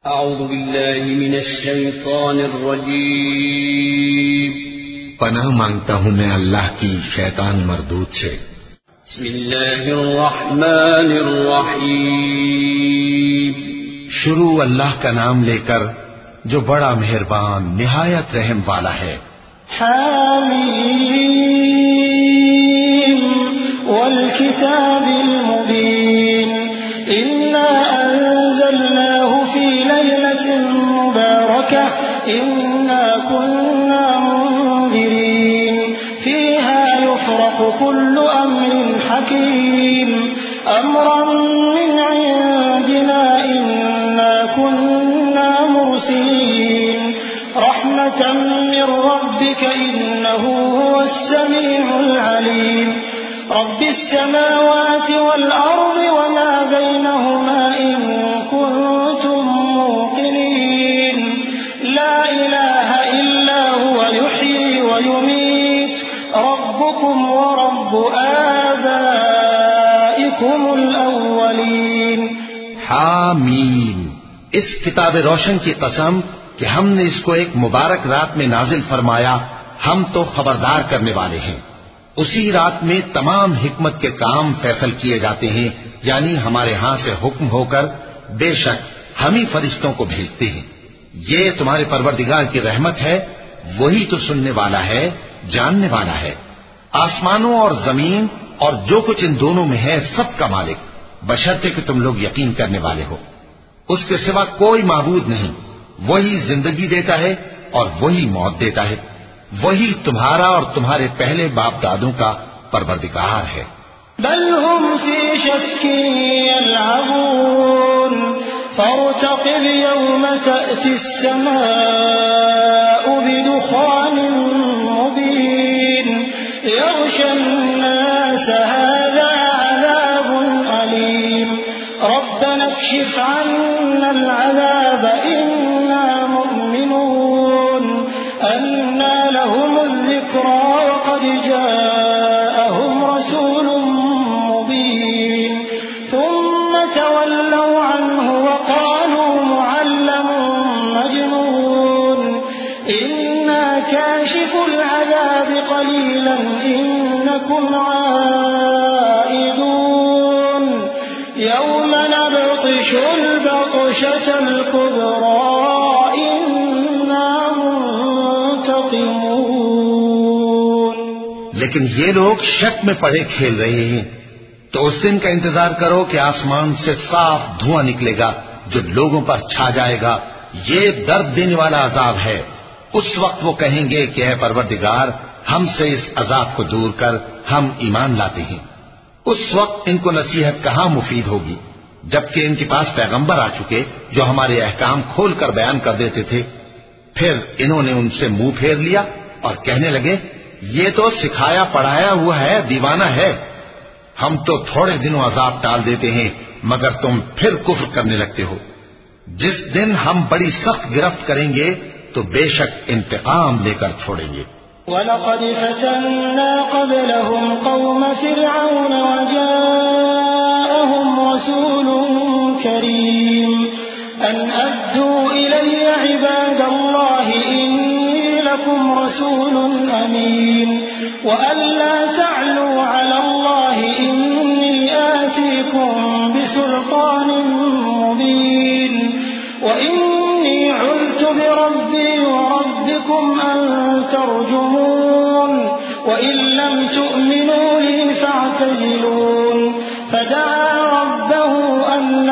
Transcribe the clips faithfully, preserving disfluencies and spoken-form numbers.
अऊज़ु बिल्लाहि मिनश शैतानिर रजीम। पनाह मांगता हूँ मैं अल्लाह की शैतान मरदूद से। बिस्मिल्लाहिर रहमानिर रहीम। शुरू अल्लाह का नाम लेकर जो बड़ा मेहरबान निहायत रहम वाला है। हामीम वल किताबिल मुबीन इन्ना अंज़लनाहु फी लैलतिन मुबारकह इन्ना कुन्ना मुंज़िरीन फीहा युफ़रक़ु कुल्लु अम्रिन हकीम अम्रन मिन इंदिना इन्ना कुन्ना मुरसिलीन रहमतन मिन रब्बिक इन्नहु हुवस समीउल अलीम रब्बिस समावाति वल अर्दि वमा बैनहुमा इन कुंतुम मूक़िनीन ला इलाहा इल्ला हुवा युह्यी व युमीत रब्बुकुम व रब्बु आबाइकुमुल अव्वलीन। हामीम, इस किताब रोशन की कसम कि हमने इसको एक मुबारक रात में नाजिल फरमाया, हम तो खबरदार करने वाले हैं। उसी रात में तमाम हिकमत के काम फैसल किए जाते हैं, यानी हमारे यहां से हुक्म होकर बेशक हम ही फरिश्तों को भेजते हैं। ये तुम्हारे परवरदिगार की रहमत है, वही तो सुनने वाला है, जानने वाला है। आसमानों और जमीन और जो कुछ इन दोनों में है सबका मालिक, बशर्ते कि तुम लोग यकीन करने वाले हो। उसके सिवा कोई माबूद नहीं। वही जिंदगी देता है और वही मौत देता है। वही तुम्हारा और तुम्हारे पहले बाप दादों का परवरदिगार है। बल हुम फी शक्किन यलअबून फर्तक़िब यौम तअति अस्समाउ बिदुखानिन मुबीन यग़शा अन्नास हाज़ा अज़ाबुन अलीम रब्बना इक्शिफ अन्ना अज़ाब इन्ना मुमिनून अन्ना लहुमुल ज़िक्रा वक़द जाअहुम रसूलुम मुबीन थुम्मा तवल्लौ अन्हु वक़ालू मुअल्लमुन मजनून इन्ना काशिफुल अज़ाब क़लीलन इन्नकुम आइदून यौम नबतिशुल बतशतल कुब्रा इन्ना मुंतक़िमून। लेकिन ये लोग शक में पड़े खेल रहे हैं। तो उस दिन का इंतजार करो कि आसमान से साफ धुआं निकलेगा जो लोगों पर छा जाएगा। ये दर्द देने वाला अजाब है। उस वक्त वो कहेंगे कि है परवरदिगार, हमसे इस अजाब को दूर कर, हम ईमान लाते हैं। उस वक्त इनको नसीहत कहां मुफीद होगी, जबकि इनके पास पैगंबर आ चुके जो हमारे अहकाम खोल कर बयान कर देते थे। फिर इन्होंने उनसे मुंह फेर लिया और कहने लगे, ये तो सिखाया पढ़ाया हुआ है, दीवाना है। हम तो थोड़े दिनों अजाब टाल देते हैं, मगर तुम फिर कुफ्र करने लगते हो। जिस दिन हम बड़ी सख्त गिरफ्त करेंगे तो बेशक इंतकाम लेकर छोड़ेंगे। वलक़द फतन्ना क़ब्लहुम क़ौम फ़िरऔन वजाअहुम रसूलुन करीम अन अद्दू इलय्य इबादल्लाहि इन्नी लकुम रसूलुन अमीन व अल्ला तअलू अलल्लाहि इन्नी आतीकुम बिसुल्तानिन मुबीन व इन्नी उज़्तु बिरब्बी व रब्बिकुम अन तर्जुमून व इन लम तु'मिनू ली फअतज़िलून फदआ रब्बहु अन्न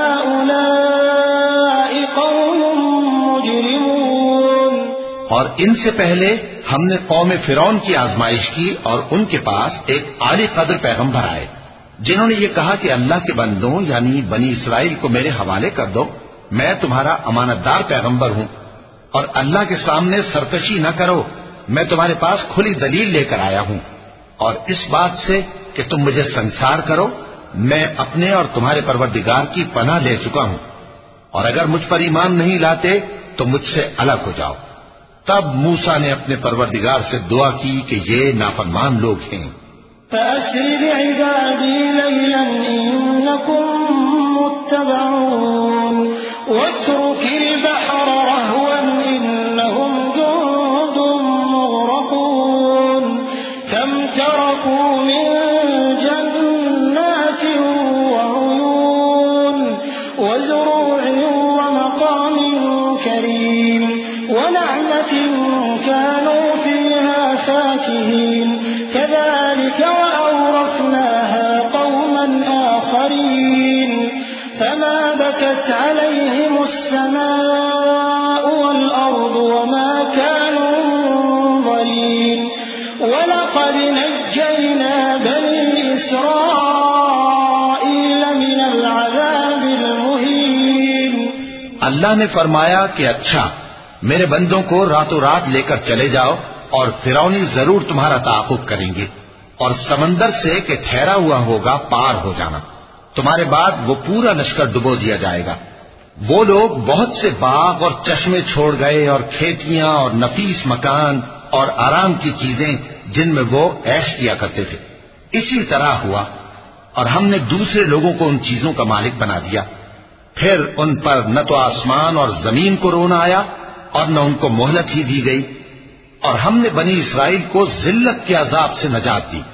हाउलाइ कौमुम मुजरिमून। और इनसे पहले हमने कौम फिरौन की आजमाइश की और उनके पास एक आली कद्र पैगंबर आए जिन्होंने ये कहा कि अल्लाह के बंदों यानी बनी इसराइल को मेरे हवाले कर दो, मैं तुम्हारा अमानतदार पैगंबर हूं और अल्लाह के सामने सरकशी न करो। मैं तुम्हारे पास खुली दलील लेकर आया हूं और इस बात से कि तुम मुझे संसार करो, मैं अपने और तुम्हारे परवरदिगार की पनाह ले चुका हूं। और अगर मुझ पर ईमान नहीं लाते तो मुझसे अलग हो जाओ। तब मूसा ने अपने परवरदिगार से दुआ की कि ये नाफरमान लोग हैं। फ़अस्रि बिइबादी लैलन इन्नकुम मुत्तबऊन واترك البحر رهوا إنهم جند مغرقون كم تركوا من جنات وعيون وزروع ومقام كريم ونعمة كانوا فيها فاكهين كذلك وأورثناها قوما آخرين فما بكت عليهم السماء والأرض وما كانوا منظرين ولقد نجينا بني إسرائيل من العذاب المهين। अल्लाह ने फरमाया कि अच्छा, मेरे बंदों को रातों रात लेकर चले जाओ और फिरौनी जरूर तुम्हारा ताक़ुब करेंगे और समंदर से कि ठहरा हुआ होगा पार हो जाना। तुम्हारे बाद वो पूरा लश्कर डुबो दिया जाएगा। वो लोग बहुत से बाग और चश्मे छोड़ गए और खेतियां और नफीस मकान और आराम की चीजें जिनमें वो ऐश किया करते थे। इसी तरह हुआ और हमने दूसरे लोगों को उन चीजों का मालिक बना दिया। फिर उन पर न तो आसमान और जमीन को रोना आया और न उनको मोहलत ही दी गई और हमने बनी इसराइल को जिल्लत के अजाब से नजात दी।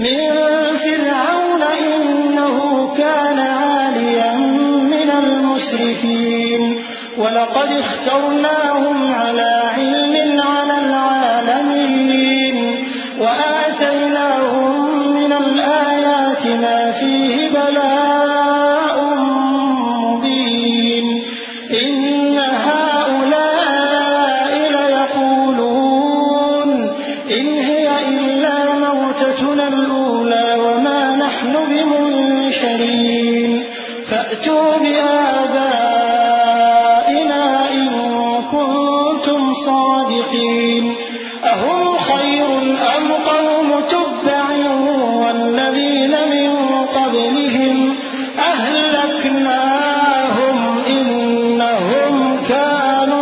वलक़द इख्तरनाहुम अला इल्मिन अलल आलमीन वआतैनाहुम मिनल आयाति मा फीहि बलाउन मुबीन इन्न हाउलाइ लयक़ूलून इन हिय इल्ला मौततुना al-ऊला वमा नहनु बिमुनशरीन फअतू बिआबाइना इन कुंतुम सादिक़ीन अहुम खैरुन अम क़ौम तुब्बअ वल्लज़ीन मिन क़ब्लिहिम अहलकनाहुम इन्नहुम कानू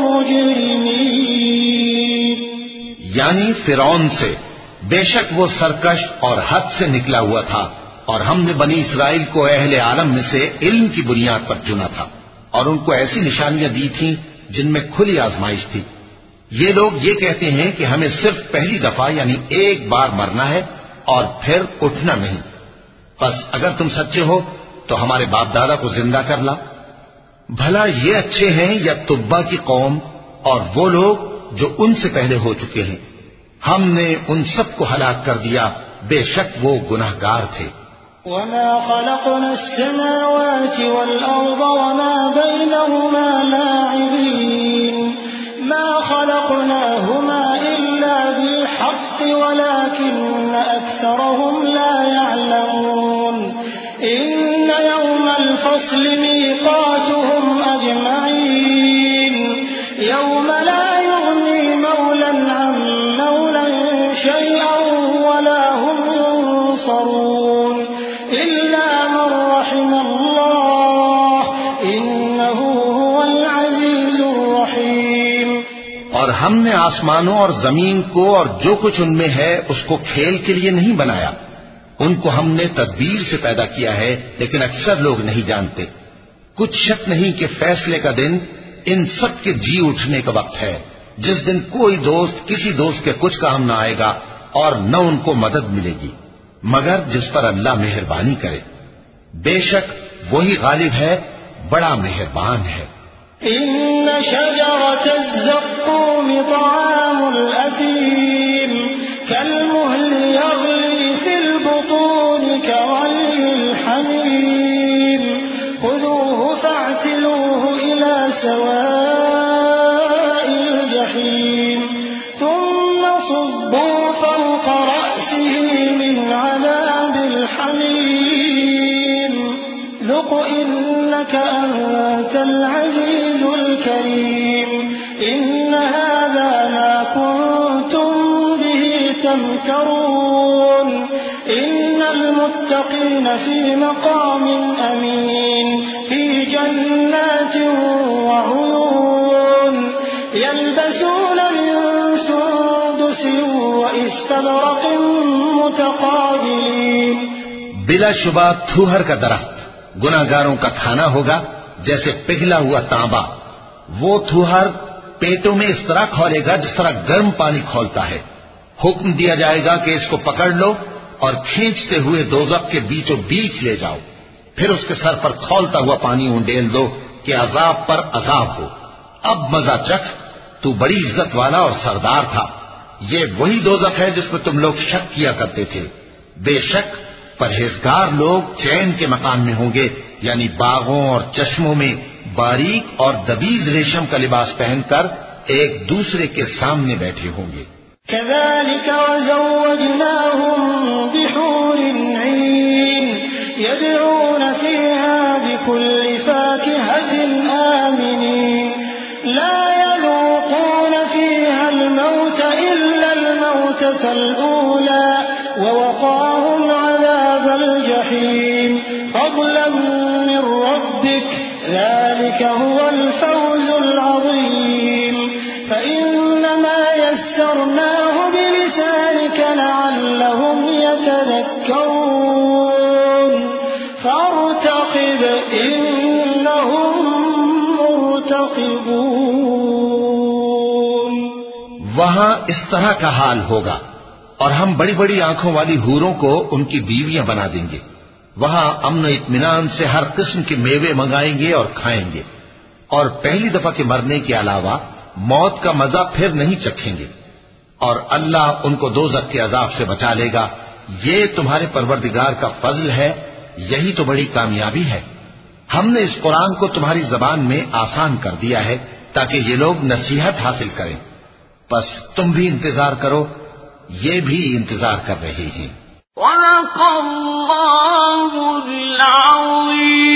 मुजरिमीन। यानी फिरौन से बेशक वो सरकश और हद से निकला हुआ था और हमने बनी इसराइल को अहले आलम में से इल्म की बुनियाद पर चुना था और उनको ऐसी निशानियां दी थीं जिनमें खुली आजमाइश थी। ये लोग ये कहते हैं कि हमें सिर्फ पहली दफा यानी एक बार मरना है और फिर उठना नहीं। बस अगर तुम सच्चे हो तो हमारे बाप दादा को जिंदा कर ला। भला ये अच्छे हैं या तुब्बा की कौम और वो लोग जो उनसे पहले हो चुके हैं। हमने उन सबको हलाक कर दिया, बेशक वो गुनाहगार थे। वमा खलक़ना अस्समावाति वल अर्द वमा बैनहुमा लाइबीन मा खलक़नाहुमा इल्ला बिल हक़्क़ि वलाकिन्न अक्सरहुम ला यअलमून इन्न यौमल फ़स्लि मीक़ातुहुम अजमईन यौम ला युग़नी मौलन अन मौलन शैअन वला हुम युनसरून इल्ला मन रहिमल्लाह इन्नहु हुवल अज़ीज़ुर रहीम। और हमने आसमानों और जमीन को और जो कुछ उनमें है उसको खेल के लिए नहीं बनाया। उनको हमने तदबीर से पैदा किया है, लेकिन अक्सर लोग नहीं जानते। कुछ शक नहीं कि फैसले का दिन इन सब के जी उठने का वक्त है, जिस दिन कोई दोस्त किसी दोस्त के कुछ काम न आएगा और न उनको मदद मिलेगी मगर जिस पर अल्लाह मेहरबानी करे। बेशक वही गालिब है, बड़ा मेहरबान है। इन्न शजरतज़्ज़क़ूम तआमुल असीम कल्मुहलि यग़ली फिल बुतून कग़लिल हमीम खुज़ूहु फ़अ्तिलूहु इला सवाइल जहीम थुम्मा सुब्बू फ़ौक़ रअसिही मिन अज़ाबिल हमीम ذُقْ إِنَّكَ أَنْتَ الْعَزِيزُ الْكَرِيمُ إِنَّ هَذَا مَا كُنْتُمْ بِهِ تَمْتَرُونَ إِنَّ الْمُتَّقِينَ فِي مَقَامٍ أَمِينٍ فِي جَنَّاتٍ وَعُيُونٍ يَلْبَسُونَ مِنْ سُنْدُسٍ وَإِسْتَبْرَقٍ مُتَقَابِلِينَ। बिलाशुबा थूहर का दरख्त गुनाहगारों का खाना होगा जैसे पिघला हुआ तांबा। वो थूहर पेटों में इस तरह खौलेगा जिस तरह गर्म पानी खौलता है। हुक्म दिया जाएगा कि इसको पकड़ लो और खींचते हुए दोज़ख के बीचों बीच ले जाओ। फिर उसके सर पर खौलता हुआ पानी उंडेल दो कि अजाब पर अजाब हो। अब मजा चख, तू बड़ी इज्जत वाला और सरदार था। ये वही दोज़ख है जिसमें तुम लोग शक किया करते थे। बेशक परहेजगार लोग चैन के मकान में होंगे, यानी बागों और चश्मों में बारीक और दबीज रेशम का लिबास पहनकर एक दूसरे के सामने बैठे होंगे। कज़ालिक वज़व्वजनाहुम बिहूरिन ईन यदऊन फ़ीहा बिकुल्लि फ़ाकिहतिन आमिनीन ला यज़ूक़ून फ़ीहा अल-मौत इल्ला अल-मौततल ऊला ववक़ाहुम अज़ाबल जहीम फ़ज़लन मिन रब्बिक ज़ालिक हुवल फ़ौज़ुल अज़ीम फ़इन्नमा यस्सरनाहु बिलिसानिक लअल्लहुम यतज़क्करून फ़ार्तक़िब इन्नहुम मुर्तक़िबून। वहां इस तरह का हाल होगा और हम बड़ी बड़ी आंखों वाली हूरों को उनकी बीवियां बना देंगे। वहां अमन इत्मीनान से हर किस्म के मेवे मंगाएंगे और खाएंगे, और पहली दफा के मरने के अलावा मौत का मजा फिर नहीं चखेंगे। और अल्लाह उनको दोज़ख के अजाब से बचा लेगा। ये तुम्हारे परवरदिगार का फजल है, यही तो बड़ी कामयाबी है। हमने इस कुरान को तुम्हारी जबान में आसान कर दिया है ताकि ये लोग नसीहत हासिल करें। बस तुम भी इंतजार करो, ये भी इंतजार कर रहे हैं।